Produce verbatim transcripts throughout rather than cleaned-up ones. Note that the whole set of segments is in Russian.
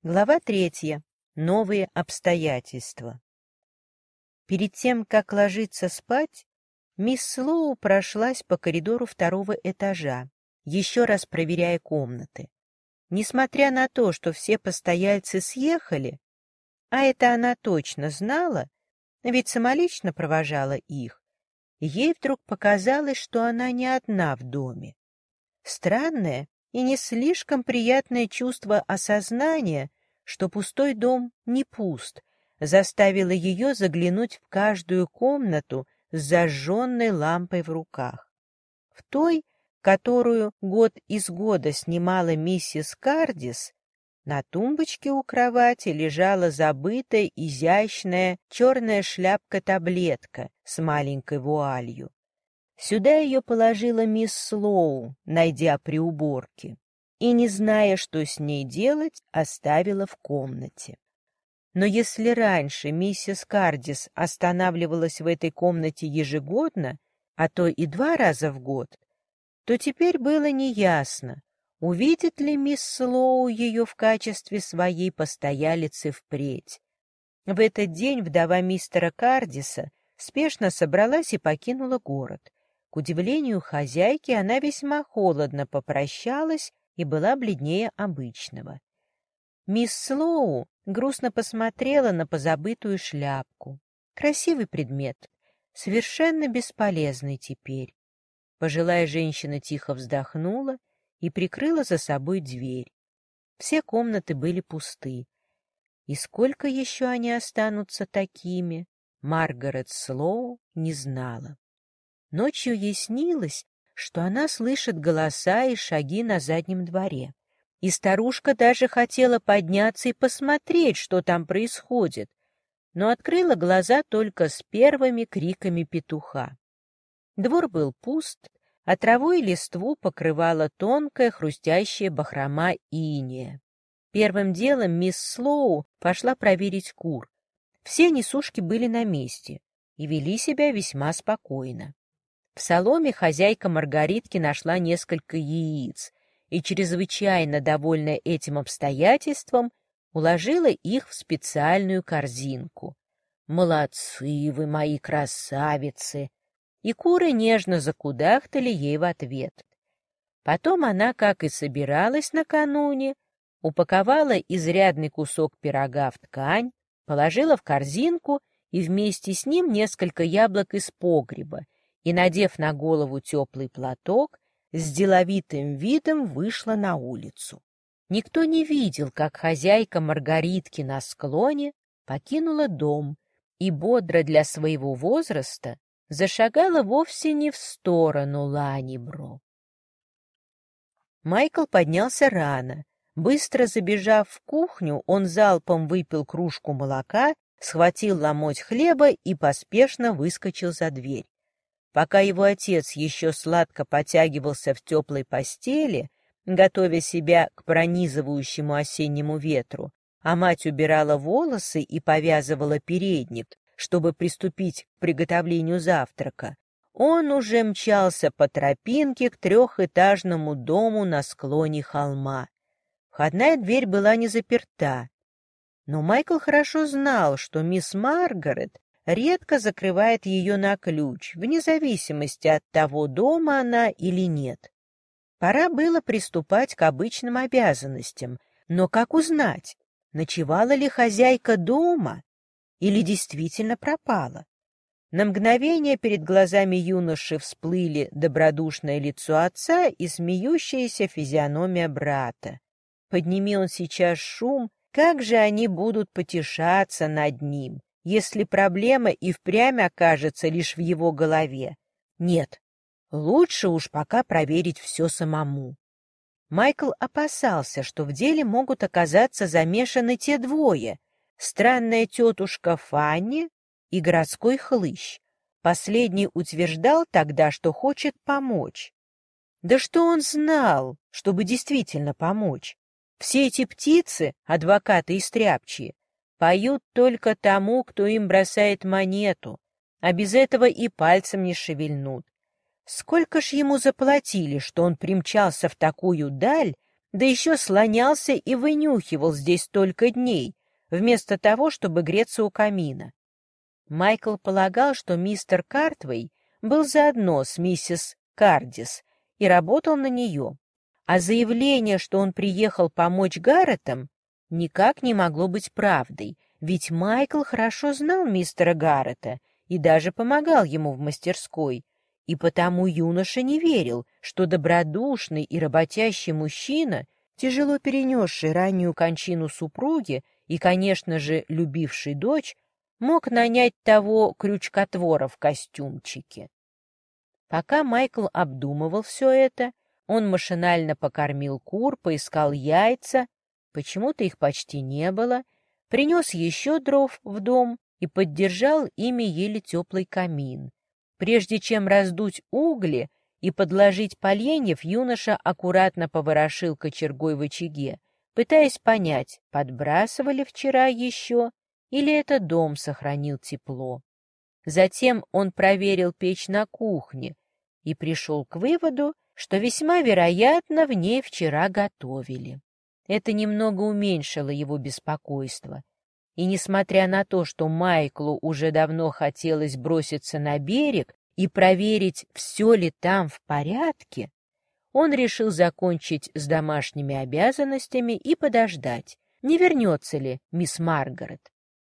Глава третья. Новые обстоятельства. Перед тем, как ложиться спать, мисс Слоу прошлась по коридору второго этажа, еще раз проверяя комнаты. Несмотря на то, что все постояльцы съехали, а это она точно знала, ведь самолично провожала их, ей вдруг показалось, что она не одна в доме. Странное и не слишком приятное чувство осознания, что пустой дом не пуст, заставило ее заглянуть в каждую комнату с зажженной лампой в руках. В той, которую год из года снимала миссис Кардис, на тумбочке у кровати лежала забытая изящная черная шляпка-таблетка с маленькой вуалью. Сюда ее положила мисс Слоу, найдя при уборке, и, не зная, что с ней делать, оставила в комнате. Но если раньше миссис Кардис останавливалась в этой комнате ежегодно, а то и два раза в год, то теперь было неясно, увидит ли мисс Слоу ее в качестве своей постоялицы впредь. В этот день вдова мистера Кардиса спешно собралась и покинула город. К удивлению хозяйки, она весьма холодно попрощалась и была бледнее обычного. Мисс Слоу грустно посмотрела на позабытую шляпку. Красивый предмет, совершенно бесполезный теперь. Пожилая женщина тихо вздохнула и прикрыла за собой дверь. Все комнаты были пусты. И сколько еще они останутся такими, Маргарет Слоу не знала. Ночью ей снилось, что она слышит голоса и шаги на заднем дворе. И старушка даже хотела подняться и посмотреть, что там происходит, но открыла глаза только с первыми криками петуха. Двор был пуст, а траву и листву покрывала тонкая хрустящая бахрома инея. Первым делом мисс Слоу пошла проверить кур. Все несушки были на месте и вели себя весьма спокойно. В соломе хозяйка Маргаритки нашла несколько яиц и, чрезвычайно довольная этим обстоятельством, уложила их в специальную корзинку. «Молодцы вы, мои красавицы!» И куры нежно закудахтали ей в ответ. Потом она, как и собиралась накануне, упаковала изрядный кусок пирога в ткань, положила в корзинку и вместе с ним несколько яблок из погреба, и, надев на голову теплый платок, с деловитым видом вышла на улицу. Никто не видел, как хозяйка Маргаритки на склоне покинула дом и бодро для своего возраста зашагала вовсе не в сторону Ланнибро. Майкл поднялся рано. Быстро забежав в кухню, он залпом выпил кружку молока, схватил ломоть хлеба и поспешно выскочил за дверь. Пока его отец еще сладко потягивался в теплой постели, готовя себя к пронизывающему осеннему ветру, а мать убирала волосы и повязывала передник, чтобы приступить к приготовлению завтрака, он уже мчался по тропинке к трехэтажному дому на склоне холма. Входная дверь была не заперта, но Майкл хорошо знал, что мисс Маргарет редко закрывает ее на ключ, вне зависимости от того, дома она или нет. Пора было приступать к обычным обязанностям, но как узнать, ночевала ли хозяйка дома или действительно пропала? На мгновение перед глазами юноши всплыли добродушное лицо отца и смеющаяся физиономия брата. Подними он сейчас шум, как же они будут потешаться над ним, если проблема и впрямь окажется лишь в его голове. Нет, лучше уж пока проверить все самому. Майкл опасался, что в деле могут оказаться замешаны те двое — странная тетушка Фанни и городской хлыщ. Последний утверждал тогда, что хочет помочь. Да что он знал, чтобы действительно помочь? Все эти птицы, адвокаты и стряпчие, поют только тому, кто им бросает монету, а без этого и пальцем не шевельнут. Сколько ж ему заплатили, что он примчался в такую даль, да еще слонялся и вынюхивал здесь столько дней, вместо того, чтобы греться у камина. Майкл полагал, что мистер Картвей был заодно с миссис Кардис и работал на нее, а заявление, что он приехал помочь Гарретам, никак не могло быть правдой, ведь Майкл хорошо знал мистера Гаррета и даже помогал ему в мастерской, и потому юноша не верил, что добродушный и работящий мужчина, тяжело перенесший раннюю кончину супруги и, конечно же, любивший дочь, мог нанять того крючкотвора в костюмчике. Пока Майкл обдумывал все это, он машинально покормил кур, поискал яйца, почему-то их почти не было, принес еще дров в дом и поддержал ими еле теплый камин. Прежде чем раздуть угли и подложить поленьев, юноша аккуратно поворошил кочергой в очаге, пытаясь понять, подбрасывали вчера еще или этот дом сохранил тепло. Затем он проверил печь на кухне и пришел к выводу, что весьма вероятно в ней вчера готовили. Это немного уменьшило его беспокойство. И несмотря на то, что Майклу уже давно хотелось броситься на берег и проверить, все ли там в порядке, он решил закончить с домашними обязанностями и подождать, не вернется ли мисс Маргарет.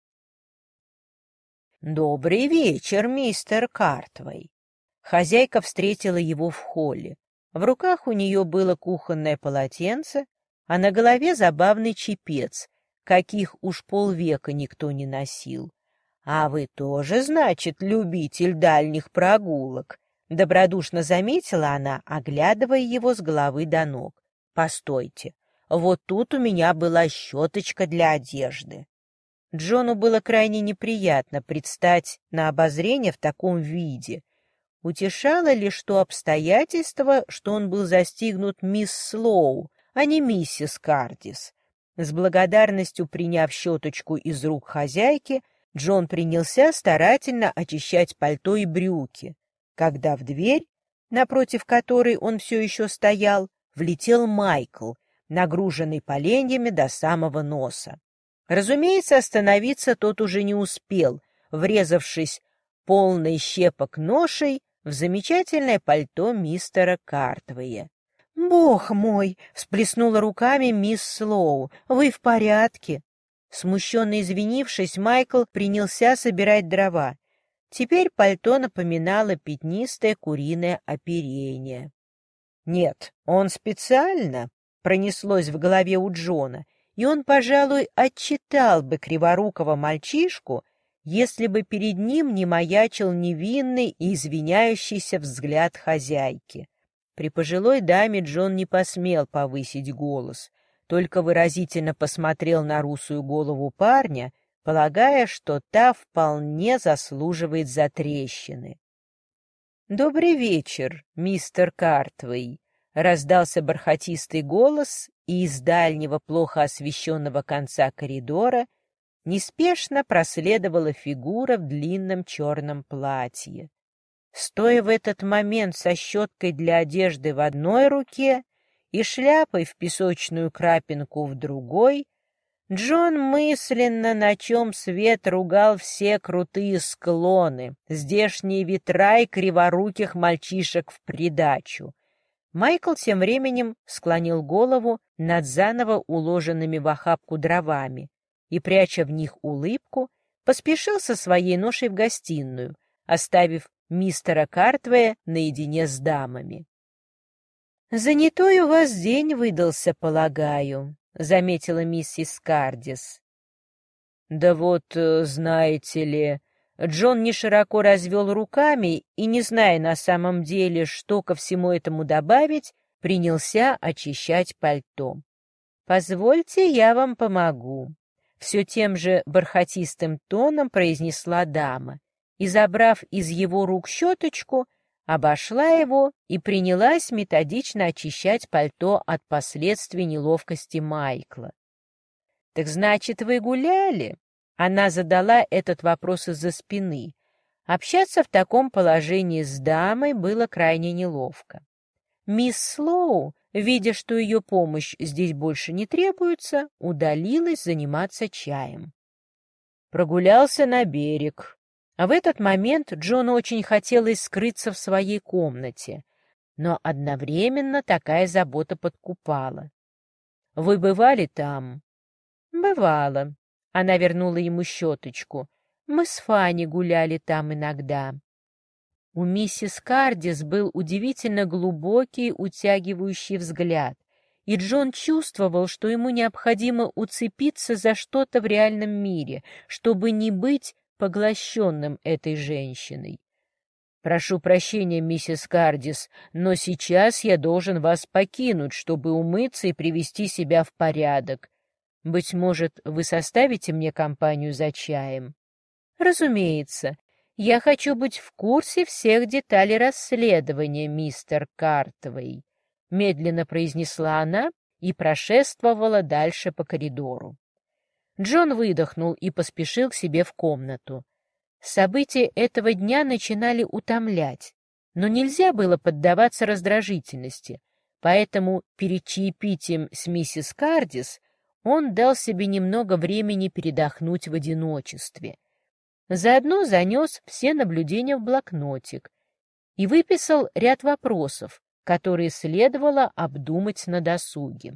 «Добрый вечер, мистер Картвей!» Хозяйка встретила его в холле. В руках у нее было кухонное полотенце, а на голове забавный чепец, каких уж полвека никто не носил. «А вы тоже, значит, любитель дальних прогулок?» — добродушно заметила она, оглядывая его с головы до ног. «Постойте, вот тут у меня была щеточка для одежды». Джону было крайне неприятно предстать на обозрение в таком виде. Утешало лишь то обстоятельство, что он был застигнут мисс Слоу, а не миссис Кардис. С благодарностью приняв щеточку из рук хозяйки, Джон принялся старательно очищать пальто и брюки, когда в дверь, напротив которой он все еще стоял, влетел Майкл, нагруженный поленьями до самого носа. Разумеется, остановиться тот уже не успел, врезавшись полной щепок ношей в замечательное пальто мистера Картвея. «Бог мой!» — всплеснула руками мисс Слоу. «Вы в порядке?» Смущенно извинившись, Майкл принялся собирать дрова. Теперь пальто напоминало пятнистое куриное оперение. «Нет, он специально», — пронеслось в голове у Джона, и он, пожалуй, отчитал бы криворукого мальчишку, если бы перед ним не маячил невинный и извиняющийся взгляд хозяйки. При пожилой даме Джон не посмел повысить голос, только выразительно посмотрел на русую голову парня, полагая, что та вполне заслуживает затрещины. «Добрый вечер, мистер Картвей», — раздался бархатистый голос, и из дальнего, плохо освещенного конца коридора неспешно проследовала фигура в длинном черном платье. Стоя в этот момент со щеткой для одежды в одной руке и шляпой в песочную крапинку в другой, Джон мысленно, на чем свет ругал все крутые склоны, здешние ветра и криворуких мальчишек в придачу. Майкл тем временем склонил голову над заново уложенными в охапку дровами и, пряча в них улыбку, поспешил со своей ношей в гостиную, оставив мистера Картвея наедине с дамами. «Занятой у вас день выдался, полагаю», — заметила миссис Кардис. «Да вот, знаете ли...» Джон не широко развел руками и, не зная на самом деле, что ко всему этому добавить, принялся очищать пальто. «Позвольте, я вам помогу», — все тем же бархатистым тоном произнесла дама и, забрав из его рук щеточку, обошла его и принялась методично очищать пальто от последствий неловкости Майкла. «Так значит, вы гуляли?» Она задала этот вопрос из-за спины. Общаться в таком положении с дамой было крайне неловко. Мисс Слоу видя, что ее помощь здесь больше не требуется, удалилась заниматься чаем. Прогулялся на берег. А в этот момент Джону очень хотелось скрыться в своей комнате, но одновременно такая забота подкупала. «Вы бывали там?» «Бывало». Она вернула ему щеточку. «Мы с Фанни гуляли там иногда». У миссис Кардис был удивительно глубокий, утягивающий взгляд, и Джон чувствовал, что ему необходимо уцепиться за что-то в реальном мире, чтобы не быть поглощенным этой женщиной. «Прошу прощения, миссис Кардис, но сейчас я должен вас покинуть, чтобы умыться и привести себя в порядок. Быть может, вы составите мне компанию за чаем?» «Разумеется. Я хочу быть в курсе всех деталей расследования, мистер Картвей», — медленно произнесла она и прошествовала дальше по коридору. Джон выдохнул и поспешил к себе в комнату. События этого дня начинали утомлять, но нельзя было поддаваться раздражительности, поэтому перед чаепитием с миссис Кардис он дал себе немного времени передохнуть в одиночестве. Заодно занес все наблюдения в блокнотик и выписал ряд вопросов, которые следовало обдумать на досуге.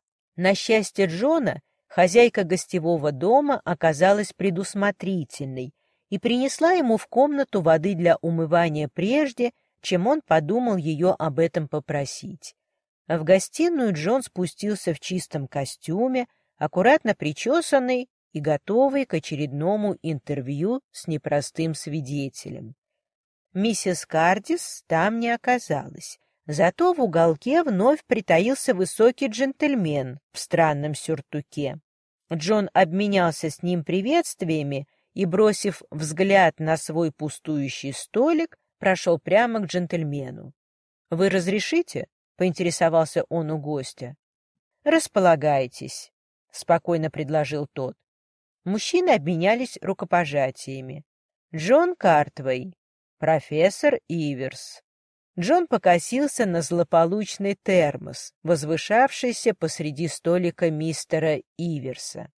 На счастье Джона, хозяйка гостевого дома оказалась предусмотрительной и принесла ему в комнату воды для умывания прежде, чем он подумал ее об этом попросить. В гостиную Джон спустился в чистом костюме, аккуратно причесанный и готовый к очередному интервью с непростым свидетелем. Миссис Кардис там не оказалась, зато в уголке вновь притаился высокий джентльмен в странном сюртуке. Джон обменялся с ним приветствиями и, бросив взгляд на свой пустующий столик, прошел прямо к джентльмену. — Вы разрешите? — поинтересовался он у гостя. — Располагайтесь, — спокойно предложил тот. Мужчины обменялись рукопожатиями. Джон Картвей, профессор Иверс. Джон покосился на злополучный термос, возвышавшийся посреди столика мистера Иверса.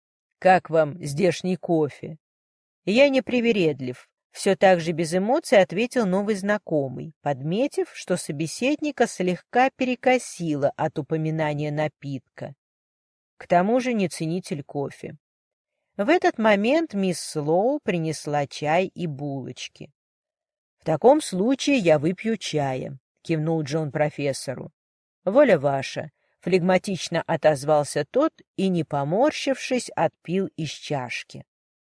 «Как вам здешний кофе?» «Я не привередлив», — все так же без эмоций ответил новый знакомый, подметив, что собеседника слегка перекосило от упоминания напитка. К тому же не ценитель кофе. В этот момент мисс Слоу принесла чай и булочки. «В таком случае я выпью чая», — кивнул Джон профессору. «Воля ваша», — флегматично отозвался тот и, не поморщившись, отпил из чашки.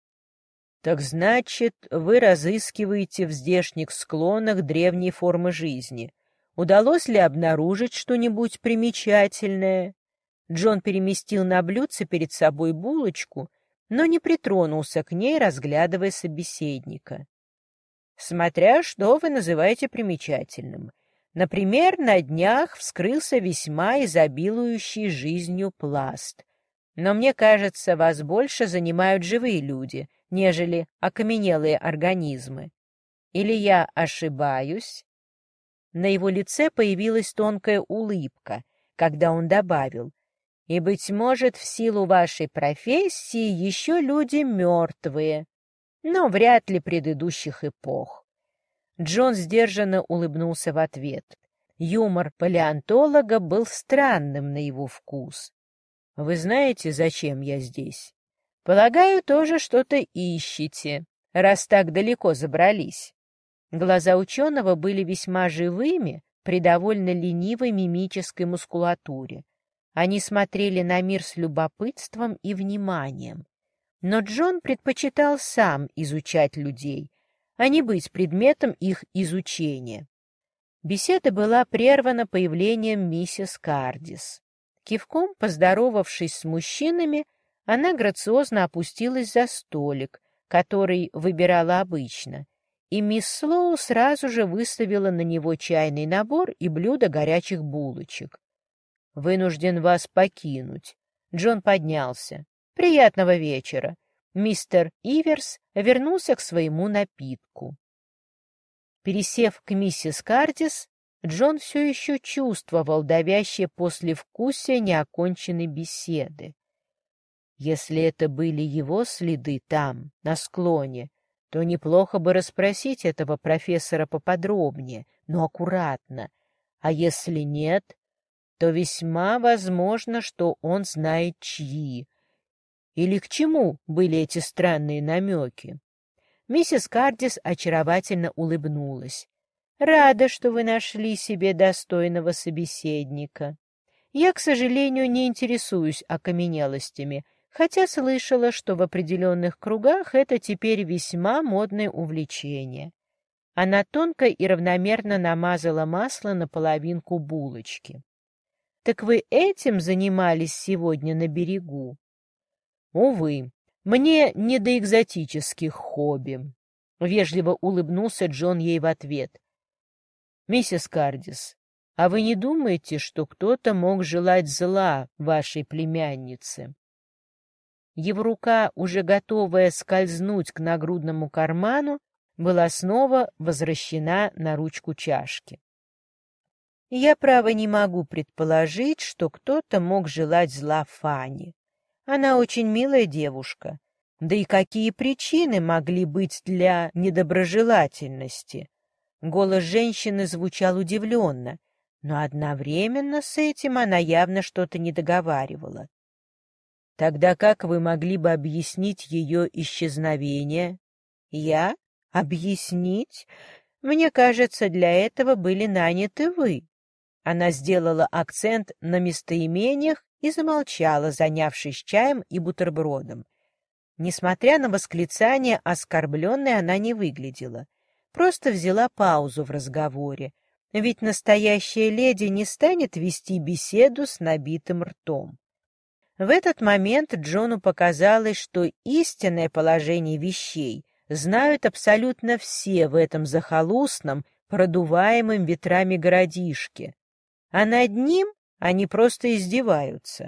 «Так значит, вы разыскиваете в здешних склонах древние формы жизни. Удалось ли обнаружить что-нибудь примечательное?» Джон переместил на блюдце перед собой булочку, но не притронулся к ней, разглядывая собеседника. «Смотря что вы называете примечательным. Например, на днях вскрылся весьма изобилующий жизнью пласт. Но мне кажется, вас больше занимают живые люди, нежели окаменелые организмы. Или я ошибаюсь?» На его лице появилась тонкая улыбка, когда он добавил: «И, быть может, в силу вашей профессии еще люди мертвые, но вряд ли предыдущих эпох». Джон сдержанно улыбнулся в ответ. Юмор палеонтолога был странным на его вкус. «Вы знаете, зачем я здесь? Полагаю, тоже что-то ищете, раз так далеко забрались». Глаза ученого были весьма живыми при довольно ленивой мимической мускулатуре. Они смотрели на мир с любопытством и вниманием. Но Джон предпочитал сам изучать людей, а не быть предметом их изучения. Беседа была прервана появлением миссис Кардис. Кивком поздоровавшись с мужчинами, она грациозно опустилась за столик, который выбирала обычно, и мисс Слоу сразу же выставила на него чайный набор и блюдо горячих булочек. «Вынужден вас покинуть». Джон поднялся. «Приятного вечера». Мистер Иверс вернулся к своему напитку. Пересев к миссис Кардис, Джон все еще чувствовал давящее послевкусие неоконченной беседы. Если это были его следы там, на склоне, то неплохо бы расспросить этого профессора поподробнее, но аккуратно. А если нет, то весьма возможно, что он знает чьи. Или к чему были эти странные намеки? Миссис Кардис очаровательно улыбнулась. «Рада, что вы нашли себе достойного собеседника. Я, к сожалению, не интересуюсь окаменелостями, хотя слышала, что в определенных кругах это теперь весьма модное увлечение». Она тонко и равномерно намазала масло на половинку булочки. «Так вы этим занимались сегодня на берегу?» «Увы, мне не до экзотических хобби», — вежливо улыбнулся Джон ей в ответ. «Миссис Кардис, а вы не думаете, что кто-то мог желать зла вашей племяннице?» Его рука, уже готовая скользнуть к нагрудному карману, была снова возвращена на ручку чашки. «Я, право, не могу предположить, что кто-то мог желать зла Фанни. Она очень милая девушка. Да и какие причины могли быть для недоброжелательности?» Голос женщины звучал удивленно, но одновременно с этим она явно что-то недоговаривала. «Тогда как вы могли бы объяснить ее исчезновение?» «Я? Объяснить? Мне кажется, для этого были наняты вы». Она сделала акцент на местоимениях и замолчала, занявшись чаем и бутербродом. Несмотря на восклицание, оскорбленной она не выглядела. Просто взяла паузу в разговоре, ведь настоящая леди не станет вести беседу с набитым ртом. В этот момент Джону показалось, что истинное положение вещей знают абсолютно все в этом захолустном, продуваемом ветрами городишке, а над ним они просто издеваются.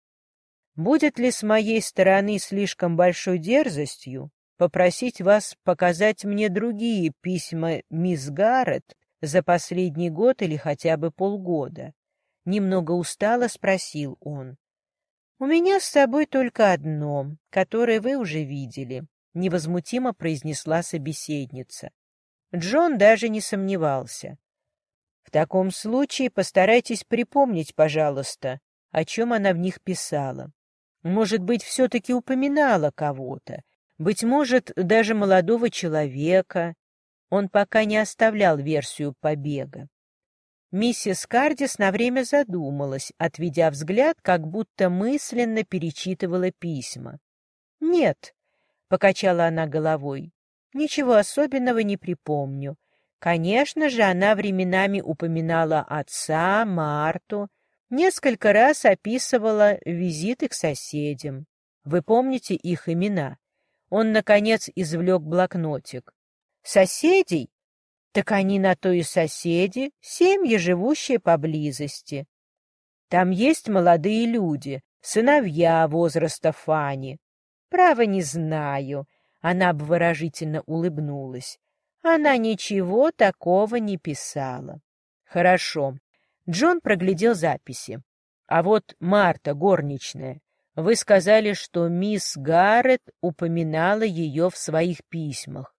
Будет ли с моей стороны слишком большой дерзостью попросить вас показать мне другие письма мисс Гаррет за последний год или хотя бы полгода? Немного устало спросил он. «У меня с собой только одно, которое вы уже видели», — невозмутимо произнесла собеседница. Джон даже не сомневался. «В таком случае постарайтесь припомнить, пожалуйста, о чем она в них писала. Может быть, все-таки упоминала кого-то, быть может, даже молодого человека». Он пока не оставлял версию побега. Миссис Кардис на время задумалась, отведя взгляд, как будто мысленно перечитывала письма. «Нет», — покачала она головой, — «ничего особенного не припомню. Конечно же, она временами упоминала отца, Марту, несколько раз описывала визиты к соседям. Вы помните их имена?» Он, наконец, извлек блокнотик. «Соседей? Так они на то и соседи, семьи, живущие поблизости. Там есть молодые люди, сыновья возраста Фани. Право не знаю», — она обворожительно улыбнулась. «Она ничего такого не писала». «Хорошо». Джон проглядел записи. «А вот Марта, горничная, вы сказали, что мисс Гаррет упоминала ее в своих письмах».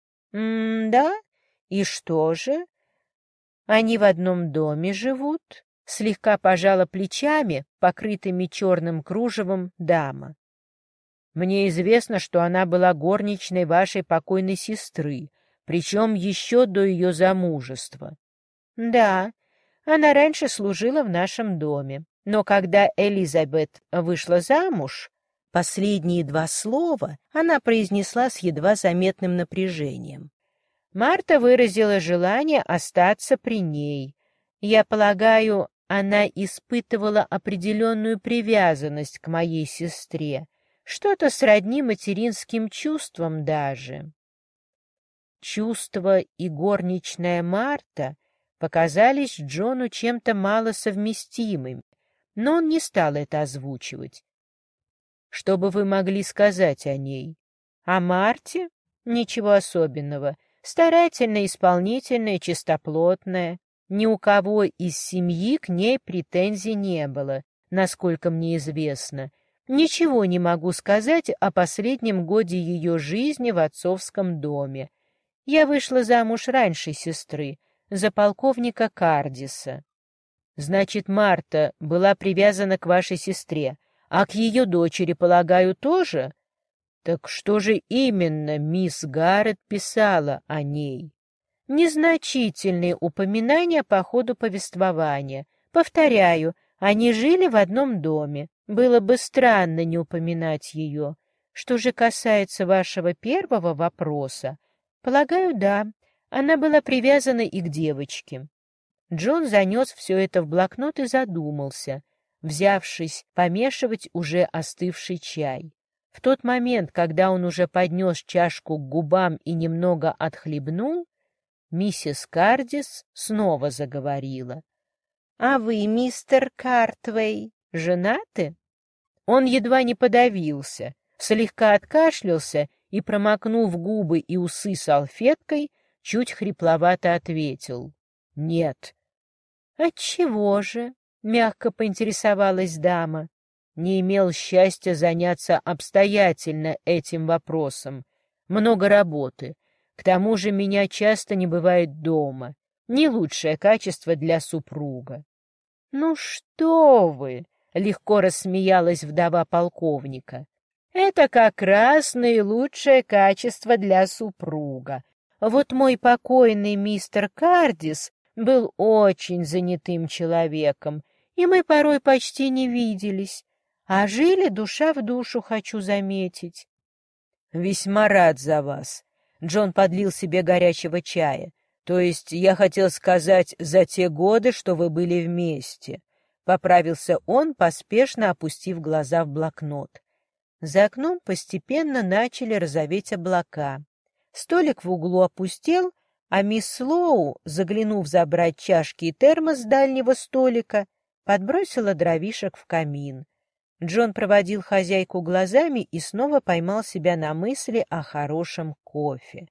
«М-да? И что же? Они в одном доме живут?» Слегка пожала плечами, покрытыми черным кружевом, дама. «Мне известно, что она была горничной вашей покойной сестры, причем еще до ее замужества». «Да, она раньше служила в нашем доме, но когда Элизабет вышла замуж...» Последние два слова она произнесла с едва заметным напряжением. «Марта выразила желание остаться при ней. Я полагаю, она испытывала определенную привязанность к моей сестре, что-то сродни материнским чувствам даже». Чувства и горничная Марта показались Джону чем-то малосовместимыми, но он не стал это озвучивать. «Что бы вы могли сказать о ней?» «О Марте? Ничего особенного. Старательная, исполнительная, чистоплотная. Ни у кого из семьи к ней претензий не было, насколько мне известно. Ничего не могу сказать о последнем годе ее жизни в отцовском доме. Я вышла замуж раньше сестры, за полковника Кардиса. Значит, Марта была привязана к вашей сестре, а к ее дочери, полагаю, тоже? Так что же именно мисс Гаррет писала о ней? Незначительные упоминания по ходу повествования. Повторяю, они жили в одном доме. Было бы странно не упоминать ее. Что же касается вашего первого вопроса, полагаю, да, она была привязана и к девочке. Джон занес все это в блокнот и задумался, взявшись помешивать уже остывший чай. В тот момент, когда он уже поднес чашку к губам и немного отхлебнул, миссис Кардис снова заговорила. — А вы, мистер Картвей, женаты? Он едва не подавился, слегка откашлялся и, промокнув губы и усы салфеткой, чуть хрипловато ответил. — Нет. — Отчего же? — мягко поинтересовалась дама. — Не имел счастья заняться обстоятельно этим вопросом. Много работы. К тому же меня часто не бывает дома. Не лучшее качество для супруга. — Ну что вы! — легко рассмеялась вдова полковника. — Это как раз наилучшее качество для супруга. Вот мой покойный мистер Кардис был очень занятым человеком, и мы порой почти не виделись, а жили душа в душу, хочу заметить. — Весьма рад за вас. Джон подлил себе горячего чая. То есть я хотел сказать, за те годы, что вы были вместе. Поправился он, поспешно опустив глаза в блокнот. За окном постепенно начали розоветь облака. Столик в углу опустел, а мисс Слоу, заглянув забрать чашки и термос с дальнего столика, подбросила дровишек в камин. Джон проводил хозяйку глазами и снова поймал себя на мысли о хорошем кофе.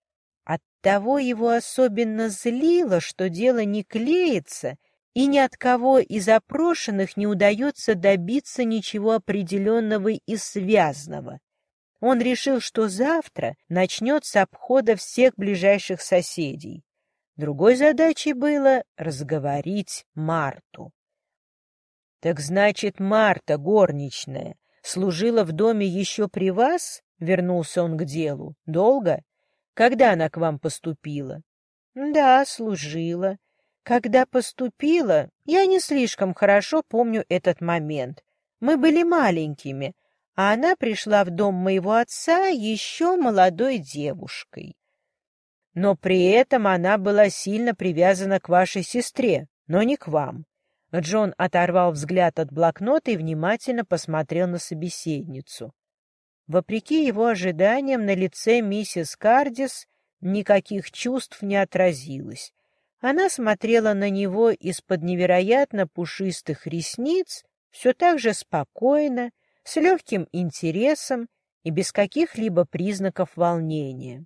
Оттого его особенно злило, что дело не клеится, и ни от кого из опрошенных не удается добиться ничего определенного и связного. Он решил, что завтра начнет с обхода всех ближайших соседей. Другой задачей было разговорить Марту. — Так значит, Марта, горничная, служила в доме еще при вас? — вернулся он к делу. — Долго? Когда она к вам поступила? — Да, служила. Когда поступила, я не слишком хорошо помню этот момент. Мы были маленькими, а она пришла в дом моего отца еще молодой девушкой. Но при этом она была сильно привязана к вашей сестре, но не к вам. Джон оторвал взгляд от блокнота и внимательно посмотрел на собеседницу. Вопреки его ожиданиям, на лице миссис Кардис никаких чувств не отразилось. Она смотрела на него из-под невероятно пушистых ресниц, все так же спокойно, с легким интересом и без каких-либо признаков волнения.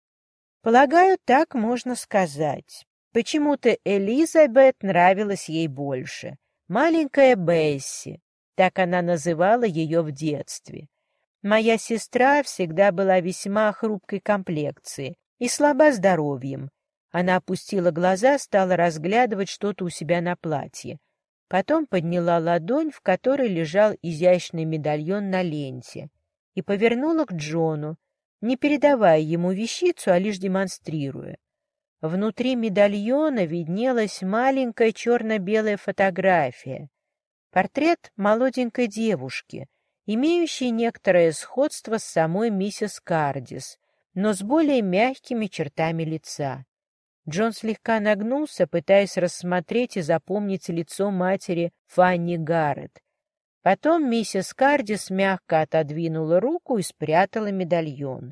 Полагаю, так можно сказать. Почему-то Элизабет нравилась ей больше. Маленькая Бесси, так она называла ее в детстве. Моя сестра всегда была весьма хрупкой комплекции и слаба здоровьем. Она опустила глаза, стала разглядывать что-то у себя на платье. Потом подняла ладонь, в которой лежал изящный медальон на ленте, и повернула к Джону, не передавая ему вещицу, а лишь демонстрируя. Внутри медальона виднелась маленькая черно-белая фотография. Портрет молоденькой девушки, имеющей некоторое сходство с самой миссис Кардис, но с более мягкими чертами лица. Джон слегка нагнулся, пытаясь рассмотреть и запомнить лицо матери Фанни Гаррет. Потом миссис Кардис мягко отодвинула руку и спрятала медальон.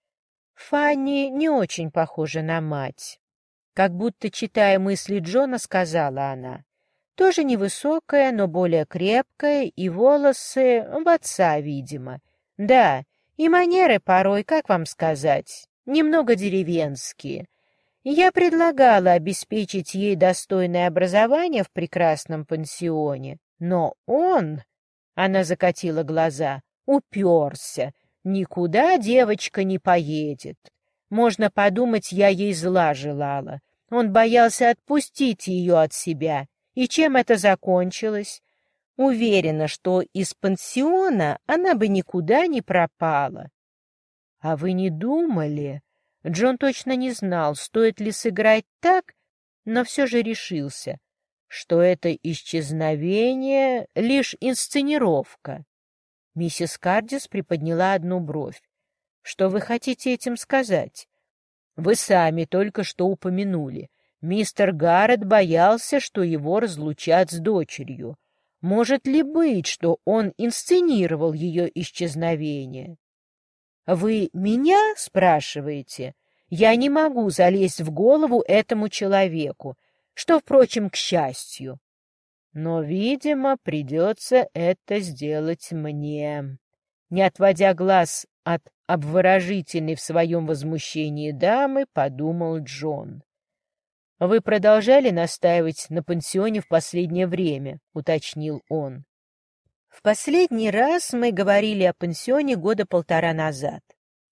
Фанни не очень похожа на мать. Как будто, читая мысли Джона, сказала она. Тоже невысокая, но более крепкая, и волосы в отца, видимо. Да, и манеры порой, как вам сказать, немного деревенские. Я предлагала обеспечить ей достойное образование в прекрасном пансионе, но он, — она закатила глаза, — уперся. Никуда девочка не поедет. Можно подумать, я ей зла желала. Он боялся отпустить ее от себя. И чем это закончилось? Уверена, что из пансиона она бы никуда не пропала. А вы не думали? Джон точно не знал, стоит ли сыграть так, но все же решился, что это исчезновение — лишь инсценировка. Миссис Кардис приподняла одну бровь. Что вы хотите этим сказать? Вы сами только что упомянули. Мистер Гаррет боялся, что его разлучат с дочерью. Может ли быть, что он инсценировал ее исчезновение? Вы меня спрашиваете? Я не могу залезть в голову этому человеку, что, впрочем, к счастью. Но, видимо, придется это сделать мне. Не отводя глаз от обворожительной в своем возмущении дамы, подумал Джон. — Вы продолжали настаивать на пансионе в последнее время? — уточнил он. — В последний раз мы говорили о пансионе года полтора назад.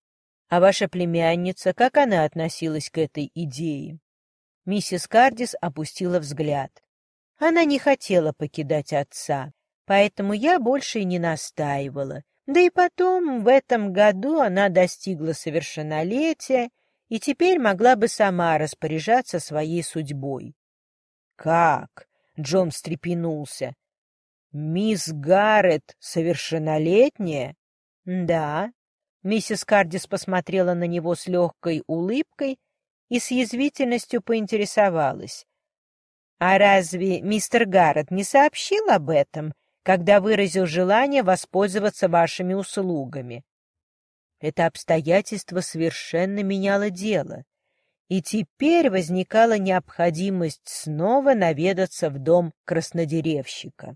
А ваша племянница, как она относилась к этой идее? Миссис Кардис опустила взгляд. Она не хотела покидать отца, поэтому я больше и не настаивала. Да и потом, в этом году она достигла совершеннолетия и теперь могла бы сама распоряжаться своей судьбой. — Как? — Джон встрепенулся. — Мисс Гаррет совершеннолетняя? — Да. Миссис Кардис посмотрела на него с легкой улыбкой и с язвительностью поинтересовалась. — А разве мистер Гаррет не сообщил об этом, когда выразил желание воспользоваться вашими услугами? Это обстоятельство совершенно меняло дело, и теперь возникала необходимость снова наведаться в дом краснодеревщика.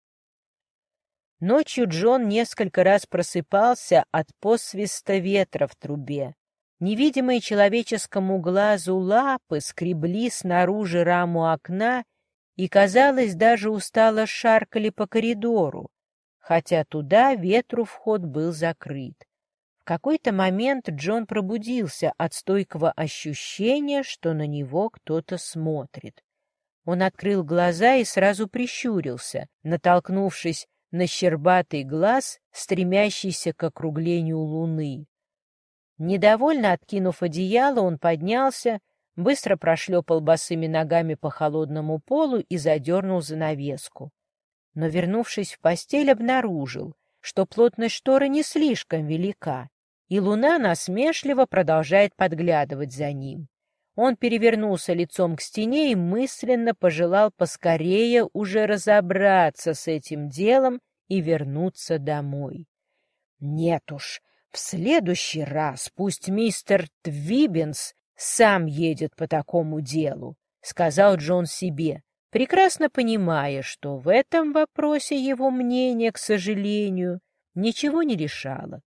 Ночью Джон несколько раз просыпался от посвиста ветра в трубе. Невидимые человеческому глазу лапы скребли снаружи раму окна и, казалось, даже устало шаркали по коридору, хотя туда ветру вход был закрыт. В какой-то момент Джон пробудился от стойкого ощущения, что на него кто-то смотрит. Он открыл глаза и сразу прищурился, натолкнувшись на щербатый глаз, стремящийся к округлению луны. Недовольно откинув одеяло, он поднялся, быстро прошлепал босыми ногами по холодному полу и задернул занавеску. Но, вернувшись в постель, обнаружил, что плотность шторы не слишком велика, и луна насмешливо продолжает подглядывать за ним. Он перевернулся лицом к стене и мысленно пожелал поскорее уже разобраться с этим делом и вернуться домой. Нет уж, в следующий раз пусть мистер Твиббинс сам едет по такому делу, — сказал Джон себе, прекрасно понимая, что в этом вопросе его мнение, к сожалению, ничего не решало.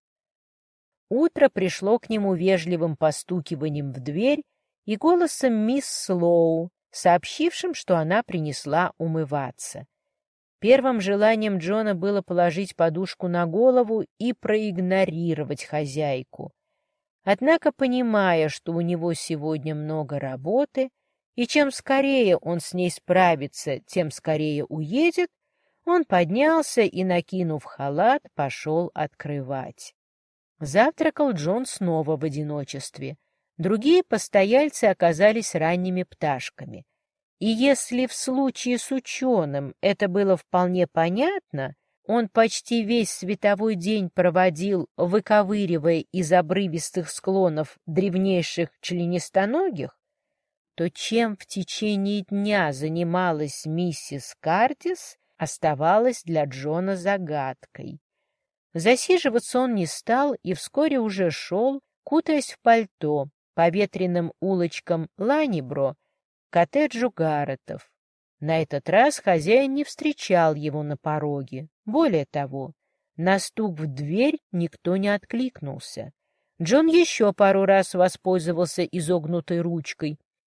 Утро пришло к нему вежливым постукиванием в дверь и голосом мисс Слоу, сообщившим, что она принесла умываться. Первым желанием Джона было положить подушку на голову и проигнорировать хозяйку. Однако, понимая, что у него сегодня много работы, и чем скорее он с ней справится, тем скорее уедет, он поднялся и, накинув халат, пошел открывать. Завтракал Джон снова в одиночестве. Другие постояльцы оказались ранними пташками. И если в случае с ученым это было вполне понятно, он почти весь световой день проводил, выковыривая из обрывистых склонов древнейших членистоногих, то чем в течение дня занималась миссис Кардис, оставалось для Джона загадкой. Засиживаться он не стал и вскоре уже шел, кутаясь в пальто, по ветреным улочкам Ланнибро, к коттеджу Гарретов. На этот раз хозяин не встречал его на пороге. Более того, на стук в дверь никто не откликнулся. Джон еще пару раз воспользовался изогнутой ручкой,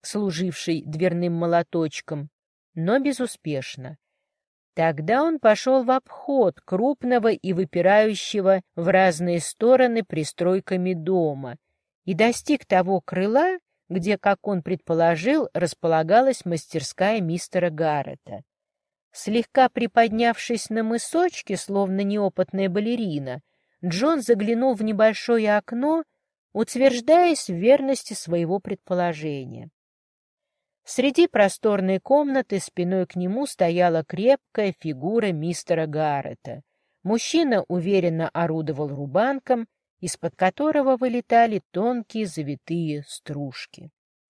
служивший дверным молоточком, но безуспешно. Тогда он пошел в обход крупного и выпирающего в разные стороны пристройками дома и достиг того крыла, где, как он предположил, располагалась мастерская мистера Гаррета. Слегка приподнявшись на мысочке, словно неопытная балерина, Джон заглянул в небольшое окно, утверждаясь в верности своего предположения. Среди просторной комнаты спиной к нему стояла крепкая фигура мистера Гаррета. Мужчина уверенно орудовал рубанком, из-под которого вылетали тонкие завитые стружки.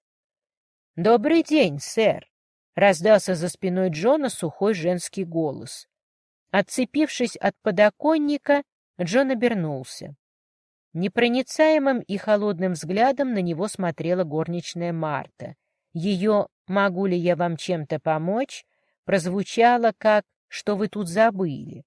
«Добрый день, сэр!» — раздался за спиной Джона сухой женский голос. Отцепившись от подоконника, Джон обернулся. Непроницаемым и холодным взглядом на него смотрела горничная Марта. Ее «могу ли я вам чем-то помочь» прозвучало как «что вы тут забыли».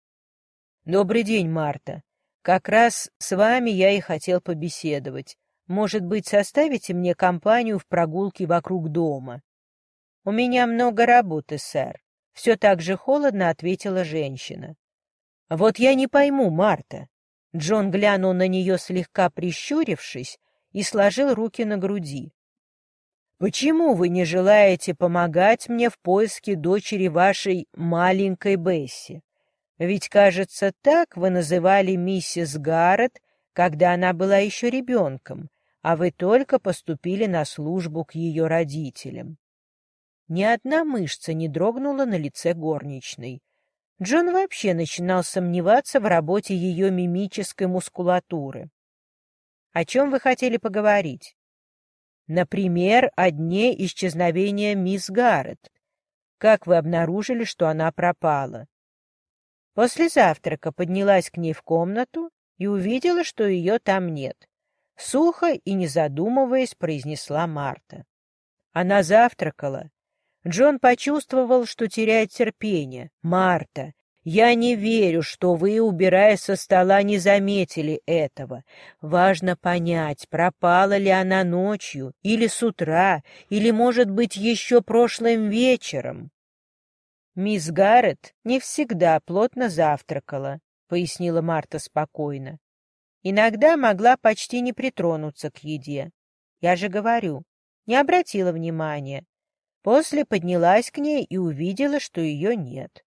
«Добрый день, Марта. Как раз с вами я и хотел побеседовать. Может быть, составите мне компанию в прогулке вокруг дома?» «У меня много работы, сэр», — все так же холодно ответила женщина. «Вот я не пойму, Марта». Джон глянул на нее, слегка прищурившись, и сложил руки на груди. «Почему вы не желаете помогать мне в поиске дочери вашей маленькой Бесси? Ведь, кажется, так вы называли миссис Гаррет, когда она была еще ребенком, а вы только поступили на службу к ее родителям». Ни одна мышца не дрогнула на лице горничной. Джон вообще начинал сомневаться в работе ее мимической мускулатуры. «О чем вы хотели поговорить?» «Например, о дне исчезновения мисс Гаррет. Как вы обнаружили, что она пропала?» После завтрака поднялась к ней в комнату и увидела, что ее там нет. Сухо и не задумываясь, произнесла Марта. Она завтракала. Джон почувствовал, что теряет терпение. «Марта, я не верю, что вы, убирая со стола, не заметили этого. Важно понять, пропала ли она ночью, или с утра, или, может быть, еще прошлым вечером». «Мисс Гаррет не всегда плотно завтракала», — пояснила Марта спокойно. «Иногда могла почти не притронуться к еде. Я же говорю, не обратила внимания. После поднялась к ней и увидела, что ее нет».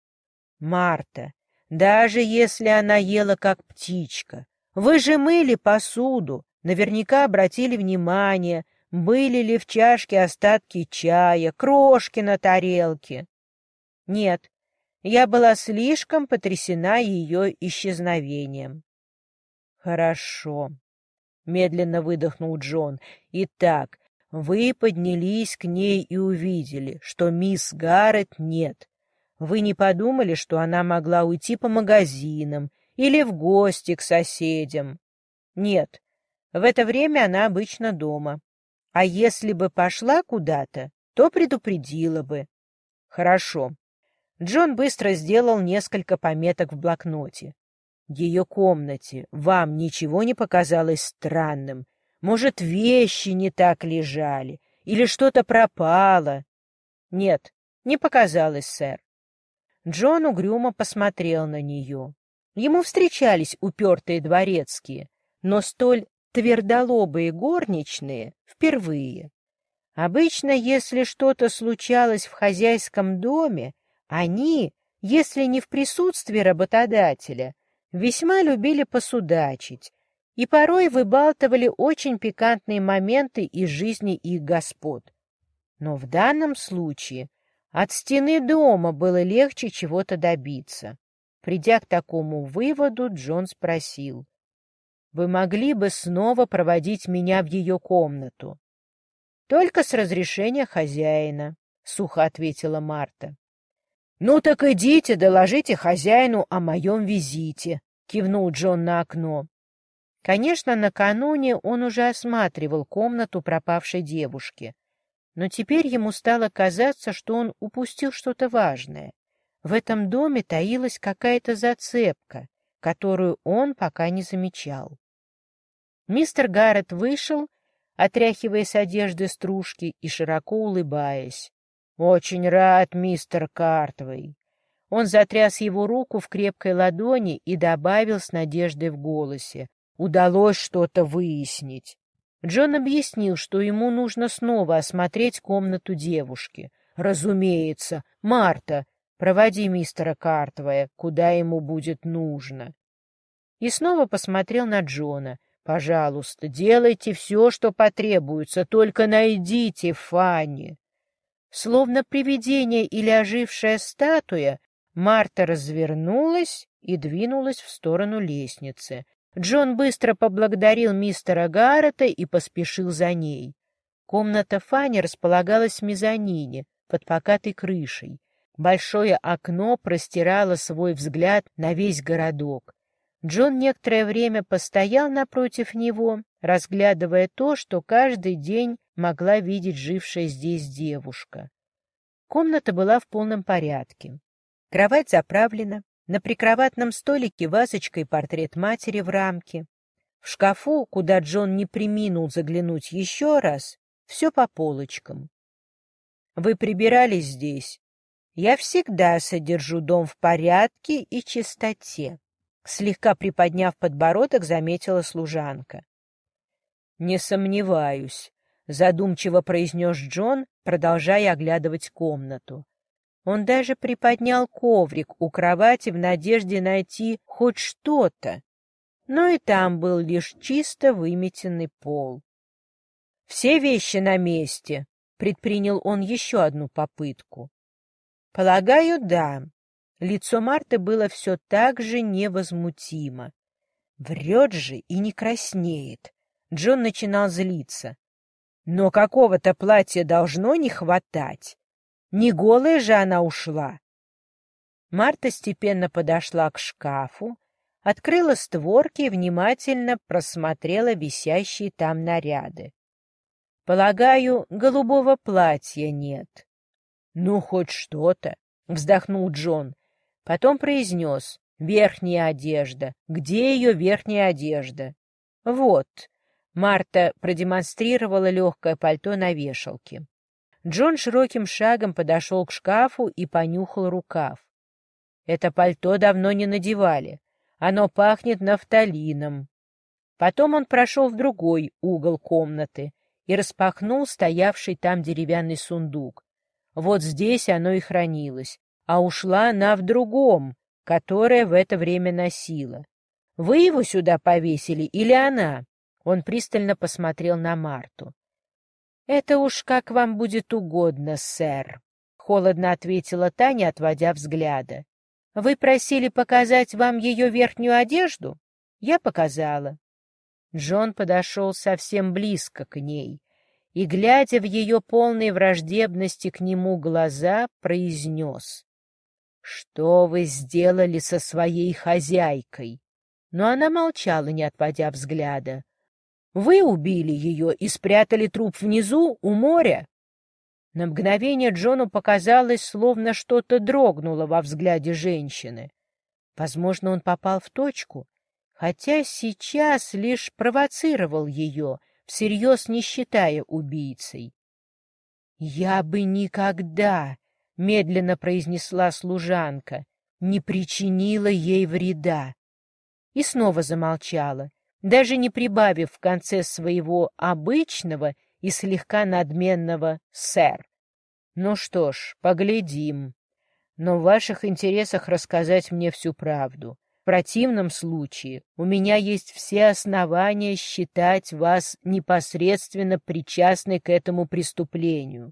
«Марта, даже если она ела как птичка, вы же мыли посуду, наверняка обратили внимание, были ли в чашке остатки чая, крошки на тарелке». «Нет, я была слишком потрясена ее исчезновением». «Хорошо», — медленно выдохнул Джон. «Итак, вы поднялись к ней и увидели, что мисс Гаррет нет. Вы не подумали, что она могла уйти по магазинам или в гости к соседям?» «Нет, в это время она обычно дома. А если бы пошла куда-то, то предупредила бы». «Хорошо». Джон быстро сделал несколько пометок в блокноте. «В ее комнате вам ничего не показалось странным? Может, вещи не так лежали? Или что-то пропало?» «Нет, не показалось, сэр». Джон угрюмо посмотрел на нее. Ему встречались упертые дворецкие, но столь твердолобые горничные впервые. Обычно, если что-то случалось в хозяйском доме, они, если не в присутствии работодателя, весьма любили посудачить и порой выбалтывали очень пикантные моменты из жизни их господ. Но в данном случае от стены дома было легче чего-то добиться. Придя к такому выводу, Джон спросил: «Вы могли бы снова проводить меня в ее комнату?» «Только с разрешения хозяина», — сухо ответила Марта. «Ну так идите, доложите хозяину о моем визите», — кивнул Джон на окно. Конечно, накануне он уже осматривал комнату пропавшей девушки, но теперь ему стало казаться, что он упустил что-то важное. В этом доме таилась какая-то зацепка, которую он пока не замечал. Мистер Гаррет вышел, отряхивая с одежды стружки и широко улыбаясь. «Очень рад, мистер Картвей». Он затряс его руку в крепкой ладони и добавил с надеждой в голосе. «Удалось что-то выяснить». Джон объяснил, что ему нужно снова осмотреть комнату девушки. «Разумеется, Марта, проводи мистера Картвея, куда ему будет нужно». И снова посмотрел на Джона. «Пожалуйста, делайте все, что потребуется, только найдите Фанни». Словно привидение или ожившая статуя, Марта развернулась и двинулась в сторону лестницы. Джон быстро поблагодарил мистера Гаррета и поспешил за ней. Комната Фанни располагалась в мезонине, под покатой крышей. Большое окно простирало свой взгляд на весь городок. Джон некоторое время постоял напротив него, разглядывая то, что каждый день могла видеть жившая здесь девушка. Комната была в полном порядке. Кровать заправлена, на прикроватном столике вазочка и портрет матери в рамке. В шкафу, куда Джон не преминул заглянуть еще раз, все по полочкам. «Вы прибирались здесь?» «Я всегда содержу дом в порядке и чистоте», — слегка приподняв подбородок, заметила служанка. «Не сомневаюсь», — задумчиво произнес Джон, продолжая оглядывать комнату. Он даже приподнял коврик у кровати в надежде найти хоть что-то, но и там был лишь чисто выметенный пол. «Все вещи на месте», — предпринял он еще одну попытку. «Полагаю, да». Лицо Марты было все так же невозмутимо. Врет же и не краснеет. Джон начинал злиться. Но какого-то платья должно не хватать. Не голая же она ушла. Марта степенно подошла к шкафу, открыла створки и внимательно просмотрела висящие там наряды. «Полагаю, голубого платья нет». «Ну, хоть что-то», — вздохнул Джон. Потом произнес: «Верхняя одежда. Где ее верхняя одежда?» «Вот». Марта продемонстрировала легкое пальто на вешалке. Джон широким шагом подошел к шкафу и понюхал рукав. Это пальто давно не надевали. Оно пахнет нафталином. Потом он прошел в другой угол комнаты и распахнул стоявший там деревянный сундук. Вот здесь оно и хранилось, а ушла она в другом, которое в это время носила. Вы его сюда повесили или она? Он пристально посмотрел на Марту. — Это уж как вам будет угодно, сэр, — холодно ответила та, не отводя взгляда. — Вы просили показать вам ее верхнюю одежду? Я показала. Джон подошел совсем близко к ней и, глядя в ее полные враждебности к нему глаза, произнес: «Что вы сделали со своей хозяйкой?» Но она молчала, не отводя взгляда. «Вы убили ее и спрятали труп внизу, у моря?» На мгновение Джону показалось, словно что-то дрогнуло во взгляде женщины. Возможно, он попал в точку, хотя сейчас лишь провоцировал ее, всерьез не считая убийцей. «Я бы никогда», — медленно произнесла служанка, — «не причинила ей вреда». И снова замолчала, даже не прибавив в конце своего обычного и слегка надменного «сэр». «Ну что ж, поглядим. Но в ваших интересах рассказать мне всю правду. В противном случае у меня есть все основания считать вас непосредственно причастной к этому преступлению».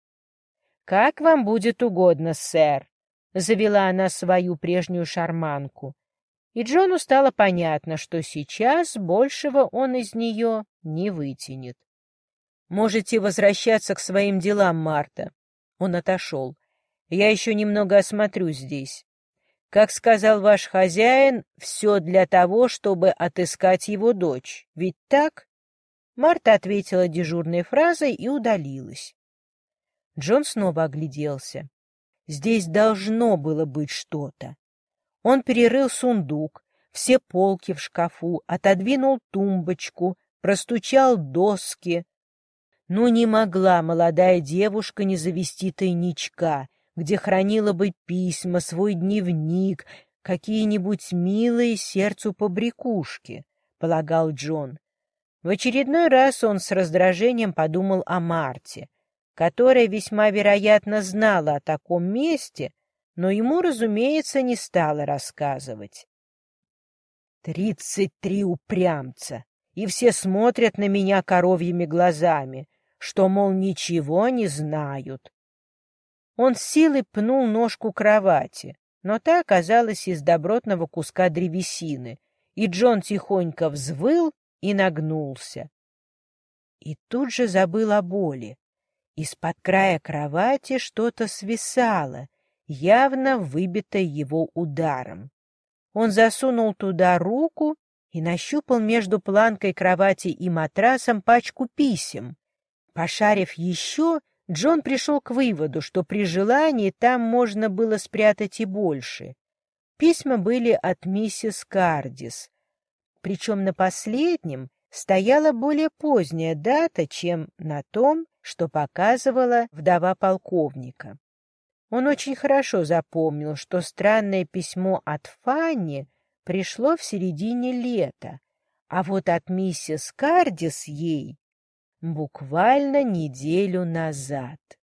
«Как вам будет угодно, сэр», — завела она свою прежнюю шарманку. И Джону стало понятно, что сейчас большего он из нее не вытянет. «Можете возвращаться к своим делам, Марта». Он отошел. «Я еще немного осмотрюсь здесь. Как сказал ваш хозяин, все для того, чтобы отыскать его дочь. Ведь так?» Марта ответила дежурной фразой и удалилась. Джон снова огляделся. Здесь должно было быть что-то. Он перерыл сундук, все полки в шкафу, отодвинул тумбочку, простучал доски. Ну, не могла молодая девушка не завести тайничка, где хранила бы письма, свой дневник, какие-нибудь милые сердцу побрякушки, — полагал Джон. В очередной раз он с раздражением подумал о Марте, которая весьма вероятно знала о таком месте, но ему, разумеется, не стала рассказывать. «Тридцать три упрямца, и все смотрят на меня коровьими глазами, что, мол, ничего не знают». Он с силой пнул ножку кровати, но та оказалась из добротного куска древесины, и Джон тихонько взвыл и нагнулся. И тут же забыл о боли. Из-под края кровати что-то свисало, явно выбитое его ударом. Он засунул туда руку и нащупал между планкой кровати и матрасом пачку писем. Пошарив еще, Джон пришел к выводу, что при желании там можно было спрятать и больше. Письма были от миссис Кардис, причем на последнем стояла более поздняя дата, чем на том, что показывала вдова полковника. Он очень хорошо запомнил, что странное письмо от Фанни пришло в середине лета, а вот от миссис Кардис ей буквально неделю назад.